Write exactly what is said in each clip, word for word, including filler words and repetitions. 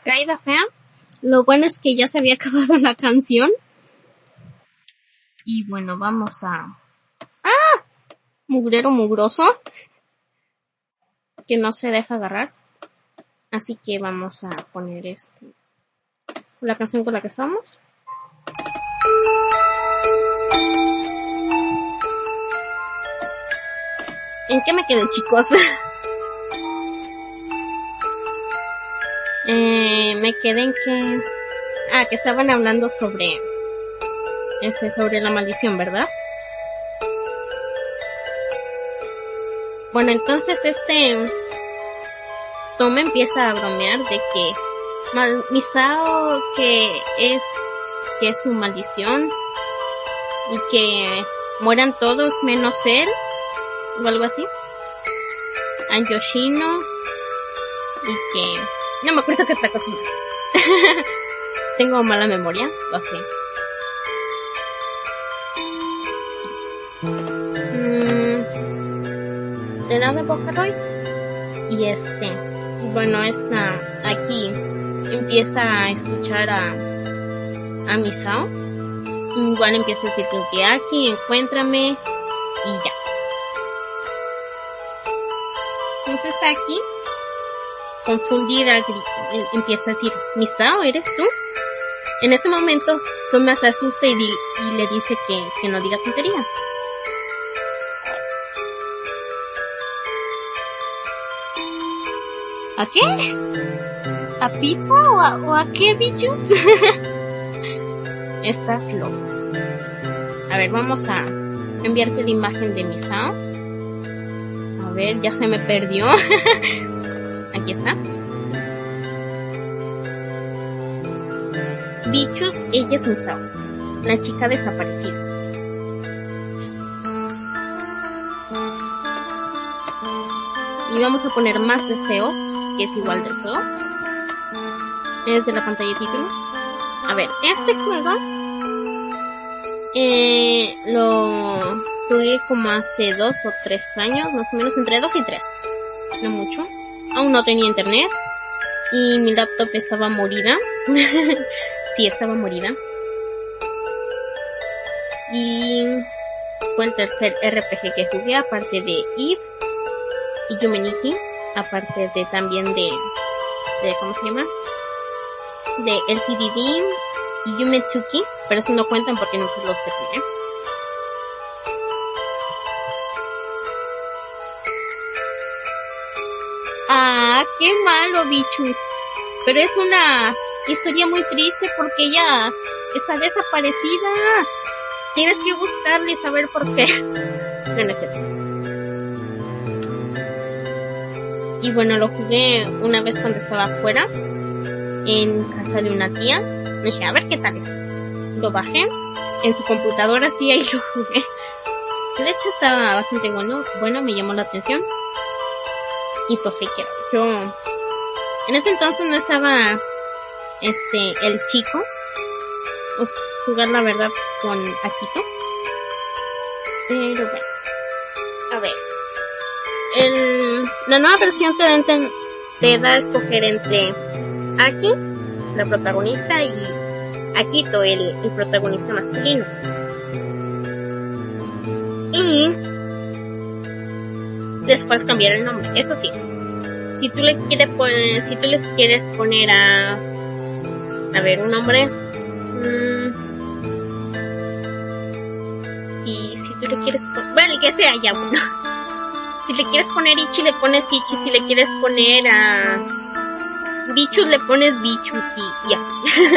caída fea. Lo bueno es que ya se había acabado la canción. Y bueno, vamos a... ¡Ah! Mugrero mugroso. Que no se deja agarrar. Así que vamos a poner este... la canción con la que estamos. ¿En qué me quedé, chicos? eh, me quedé en que... Ah, que estaban hablando sobre... Ese, sobre la maldición, ¿verdad? Bueno, entonces este... Toma empieza a bromear de que... Mal, Misao, que es... Que es su maldición. Y que... mueran todos menos él. O algo así. A Yoshino. Y que... No me acuerdo qué otra cosa más. Tengo mala memoria, lo sé. Mm, de nada, Bocaloid. Y este... Bueno, esta... Aquí... Empieza a escuchar a... A Misao. Igual empieza a decir que aquí, encuéntrame. Y ya. Entonces aquí, confundida, empieza a decir, Misao, ¿eres tú? En ese momento, Toma se asusta y, di- y le dice que, que no diga tonterías. ¿A qué? ¿A pizza o a, o a qué, bichos? Estás loco. A ver, vamos a enviarte la imagen de Misao. A ver, ya se me perdió. Aquí está. Bichos, ella es Misao, la chica desaparecida. Y vamos a poner más deseos, que es igual del todo. Es de la pantalla de título. A ver, este juego eh, lo jugué como hace dos o tres años, más o menos entre dos y tres. No mucho. Aún no tenía internet. Y mi laptop estaba morida. Sí, estaba morida. Y fue el tercer R P G que jugué, aparte de Eve y Yume Nikki. Aparte de también de... de ¿cómo se llama? De L C D D y Yume Tsuki. Pero si no cuentan porque nunca los terminé. Ah, qué malo, bichos. Pero es una historia muy triste porque ella está desaparecida. Tienes que buscarla y saber por qué. No, no es cierto. Y bueno, lo jugué una vez cuando estaba afuera, en casa de una tía. Dije, a ver qué tal es. Lo bajé en su computadora, sí, ahí lo jugué. De hecho estaba bastante bueno, bueno, me llamó la atención. Y pues ahí quedó. Yo en ese entonces no estaba este el chico. Pues jugar la verdad con Akito. Pero bueno. A ver. El, la nueva versión te da, te da a escoger entre Aki, la protagonista, y Akito, el, el protagonista masculino. Y después cambiar el nombre, eso sí. Si tú le quieres poner, si tú les quieres poner a, a ver, un nombre, mmm, si, si tú le quieres poner, bueno, el que sea, ya, bueno. Si le quieres poner Ichi, le pones Ichi. Si le quieres poner a Bichus, le pones Bichus, y, y así.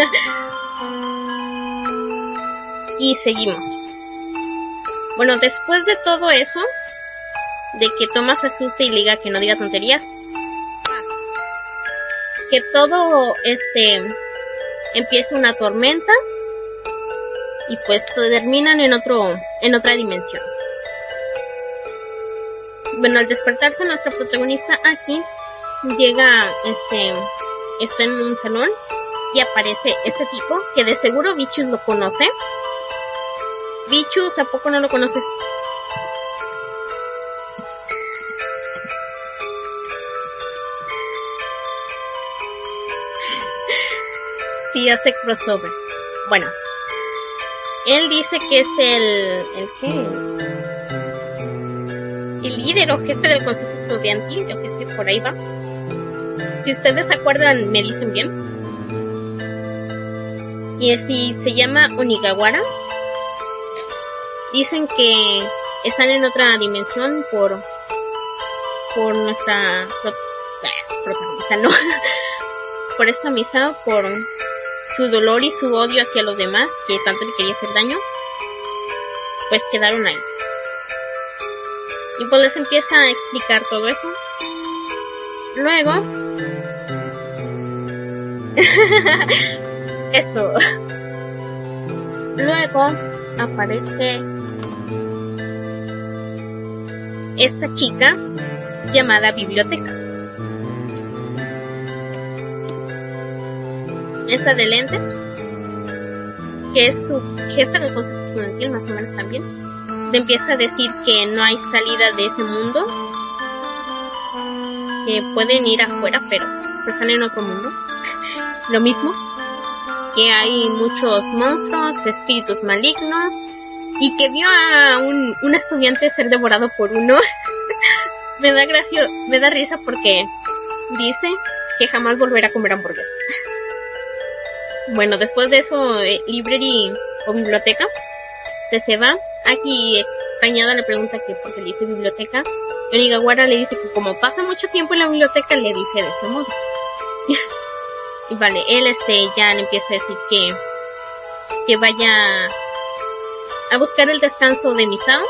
Y seguimos. Bueno, después de todo eso, de que Toma se asuste y le diga que no diga tonterías, que todo este empieza una tormenta y pues terminan en otro en otra dimensión. Bueno, al despertarse nuestra protagonista aquí llega, este, está en un salón y aparece este tipo que de seguro Bichus lo conoce. Bichus, ¿a poco no lo conoces? Sí, hace crossover. Bueno, él dice que es el... ¿El qué? El líder o jefe del consejo estudiantil, yo que sé, por ahí va. Si ustedes se acuerdan, me dicen bien. Y así se llama Onigawara. Dicen que están en otra dimensión por por nuestra pro, eh, protagonista, no, por esa misa, por su dolor y su odio hacia los demás, que tanto le quería hacer daño, pues quedaron ahí. Y pues les empieza a explicar todo eso. Luego eso luego aparece esta chica llamada Biblioteca. Esta de lentes, que es su jefe del consejo estudiantil, más o menos también, le empieza a decir que no hay salida de ese mundo, que pueden ir afuera, pero pues, están en otro mundo. Lo mismo, que hay muchos monstruos, espíritus malignos, y que vio a un, un estudiante ser devorado por uno. Me da gracia, me da risa porque dice que jamás volverá a comer hamburguesas. Bueno, después de eso, eh, library o biblioteca, este se va. Aquí extrañada le pregunta que por qué le dice biblioteca. Y Onigawara le dice que como pasa mucho tiempo en la biblioteca, le dice de ese modo. Y vale, él este ya le empieza a decir que que vaya a buscar el descanso de Misao,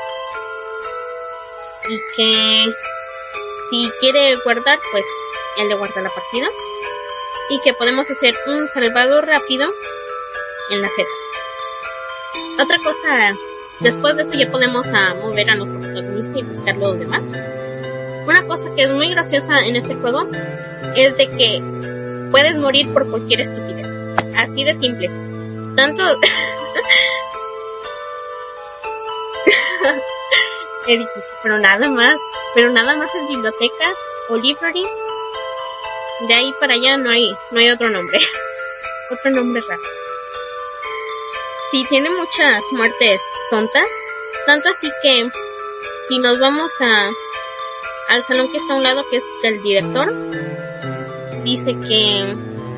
y que si quiere guardar, pues él le guarda la partida, y que podemos hacer un salvado rápido en la Z. Otra cosa, después de eso ya podemos a mover a nuestro protagonista y buscar los demás. Una cosa que es muy graciosa en este juego es de que puedes morir por cualquier estupidez, así de simple. Tanto es difícil, pero nada más, pero nada más en biblioteca o library. De ahí para allá no hay, no hay otro nombre, otro nombre raro. Sí, tiene muchas muertes tontas, tanto así que si nos vamos a al salón que está a un lado, que es del director, dice que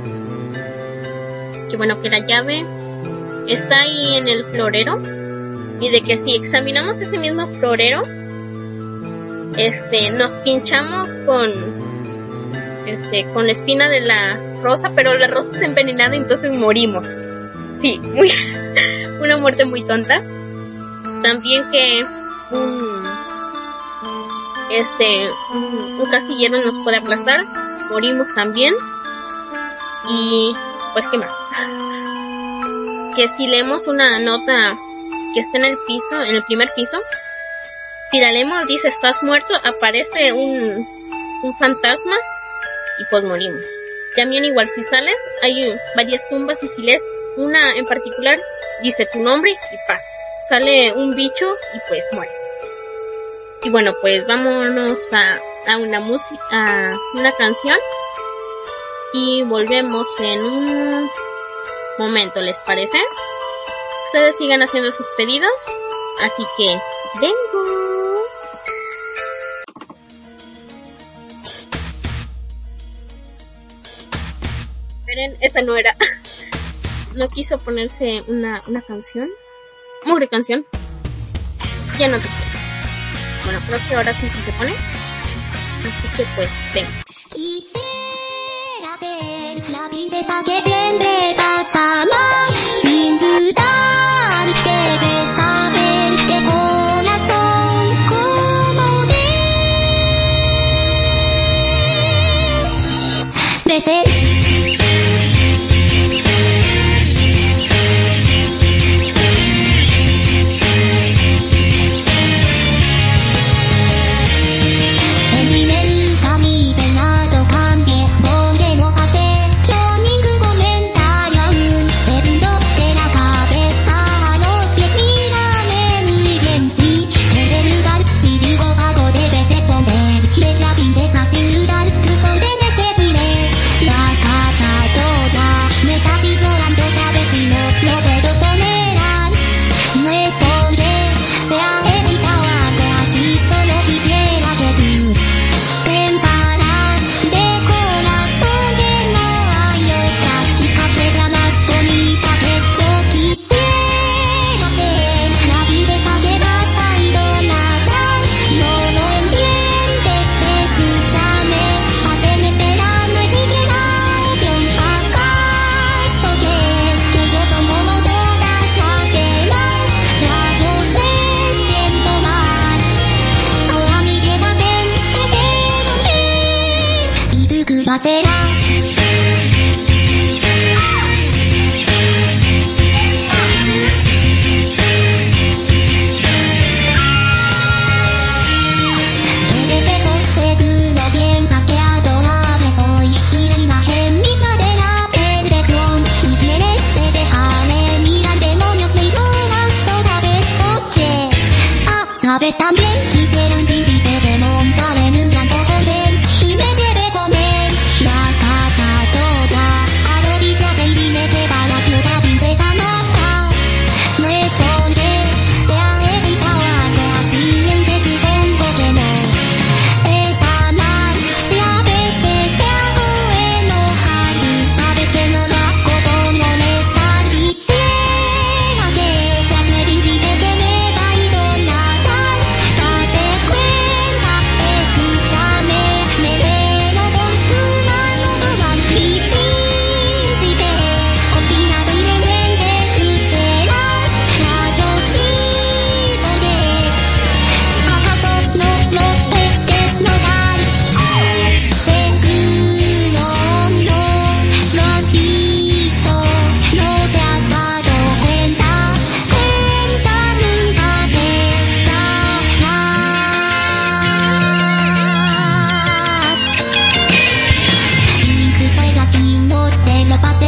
que bueno, que la llave está ahí en el florero, y de que si examinamos ese mismo florero, este, nos pinchamos con, este, con la espina de la rosa, pero la rosa está envenenada y entonces morimos. Sí, muy, una muerte muy tonta. También que un, este, un, un casillero nos puede aplastar, morimos también. Y pues, ¿qué más? Que si leemos una nota que está en el piso, en el primer piso, si la leemos dice estás muerto, aparece un, un fantasma y pues morimos. También igual si sales, hay varias tumbas y si lees una en particular, dice tu nombre y paz. Sale un bicho y pues mueres. Y bueno, pues vámonos a, a una música, a una canción, y volvemos en un momento, ¿les parece? Ustedes sigan haciendo sus pedidos, así que vengo. Esperen, esa no era. No quiso ponerse una, una canción. Mugre canción. Ya no te quiero. Bueno, creo que ahora sí sí se pone. Así que pues, venga. La princesa que siempre pasa mal, sin dudar debes saber que corazón como de ser. Princesa sin dudar, tú ordenes seguiré. passerà. Sabes también que ser un príncipe de montar en un blanco joven y me llevé con él la catatoya. Arrodíllate y dime que para ti otra princesa no está. Responde, te ha gustado algo así, miente supongo que no. Está mal, si a veces te hago enojar y sabes que no lo hago con molestar. Quisiera que seas mi príncipe que me va a idolatrar. Los